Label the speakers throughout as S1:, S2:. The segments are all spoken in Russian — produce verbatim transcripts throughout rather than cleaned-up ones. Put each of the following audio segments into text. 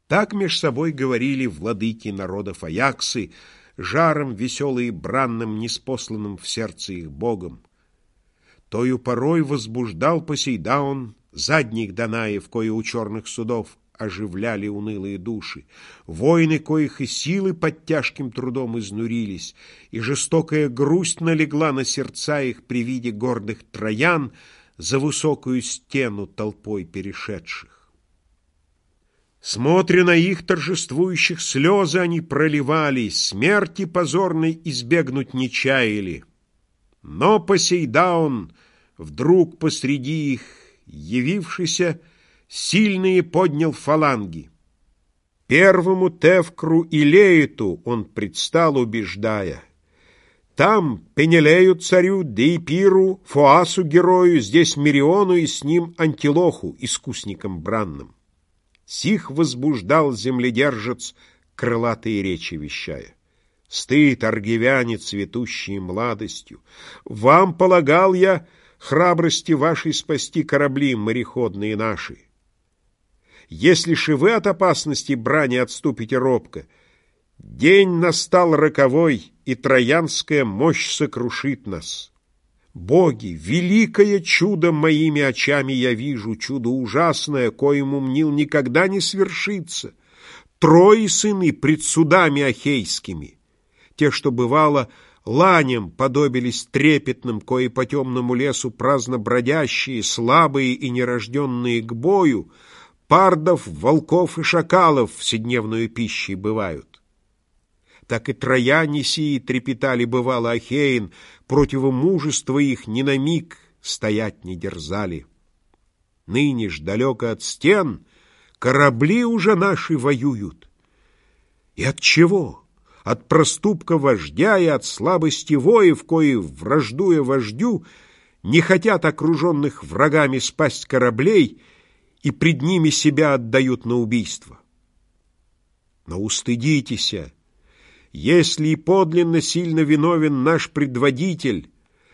S1: Так меж собой говорили владыки народов Аяксы, жаром веселые бранным, неспосланным в сердце их богом. Тою порой возбуждал Посейдаон задних Данаев, кое у черных судов оживляли унылые души, воины, коих и силы под тяжким трудом изнурились, и жестокая грусть налегла на сердца их при виде гордых троян за высокую стену толпой перешедших. Смотря на их торжествующих слезы, они проливали, смерти позорной избегнуть не чаяли. Но Посейдаон, вдруг посреди их явившийся, сильные поднял фаланги. Первому Тевкру и Леету он предстал, убеждая: там Пенелею царю, Деипиру, Фоасу герою, здесь Мериону и с ним Антилоху, искусником бранным. Сих возбуждал земледержец, крылатые речи вещая: стыд, аргивяне, цветущие младостью! Вам полагал я храбрости вашей спасти корабли мореходные наши. Если же вы от опасности брани отступите робко, день настал роковой, и троянская мощь сокрушит нас. Боги, великое чудо моими очами я вижу, чудо ужасное, коему мнил никогда не свершится. Трои сыны пред судами ахейскими, те, что бывало, ланям подобились трепетным, кои по темному лесу праздно бродящие, слабые и нерожденные к бою, пардов, волков и шакалов вседневную пищей бывают. Так и трояне сии трепетали, бывало, Ахеин, против мужества их ни на миг стоять не дерзали. Ныне ж далеко от стен корабли уже наши воюют. И от чего? От проступка вождя и от слабости воев, кои, враждуя вождю, не хотят окруженных врагами спасть кораблей и пред ними себя отдают на убийство. Но устыдитеся, если и подлинно сильно виновен наш предводитель,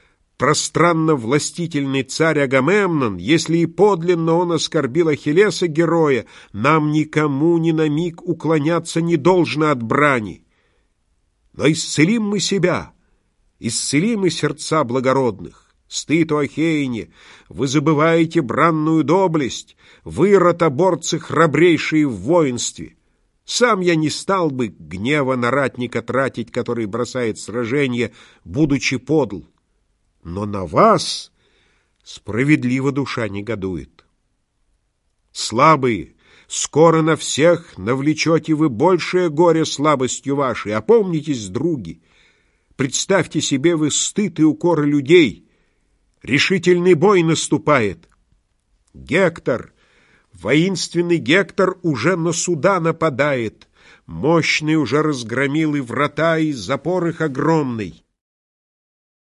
S1: пространно-властительный царь Агамемнон, если и подлинно он оскорбил Ахиллеса героя, нам никому ни на миг уклоняться не должно от брани. Но исцелим мы себя, исцелим и сердца благородных. Стыд о Ахеине, вы забываете бранную доблесть, вы, ротоборцы, храбрейшие в воинстве. Сам я не стал бы гнева на ратника тратить, который бросает сражение, будучи подл. Но на вас справедливо душа негодует. Слабые, скоро на всех навлечете вы большее горе слабостью вашей. Опомнитесь, други, представьте себе вы стыд и укоры людей. Решительный бой наступает. Гектор, воинственный Гектор уже на суда нападает. Мощный уже разгромил и врата, и запор их огромный.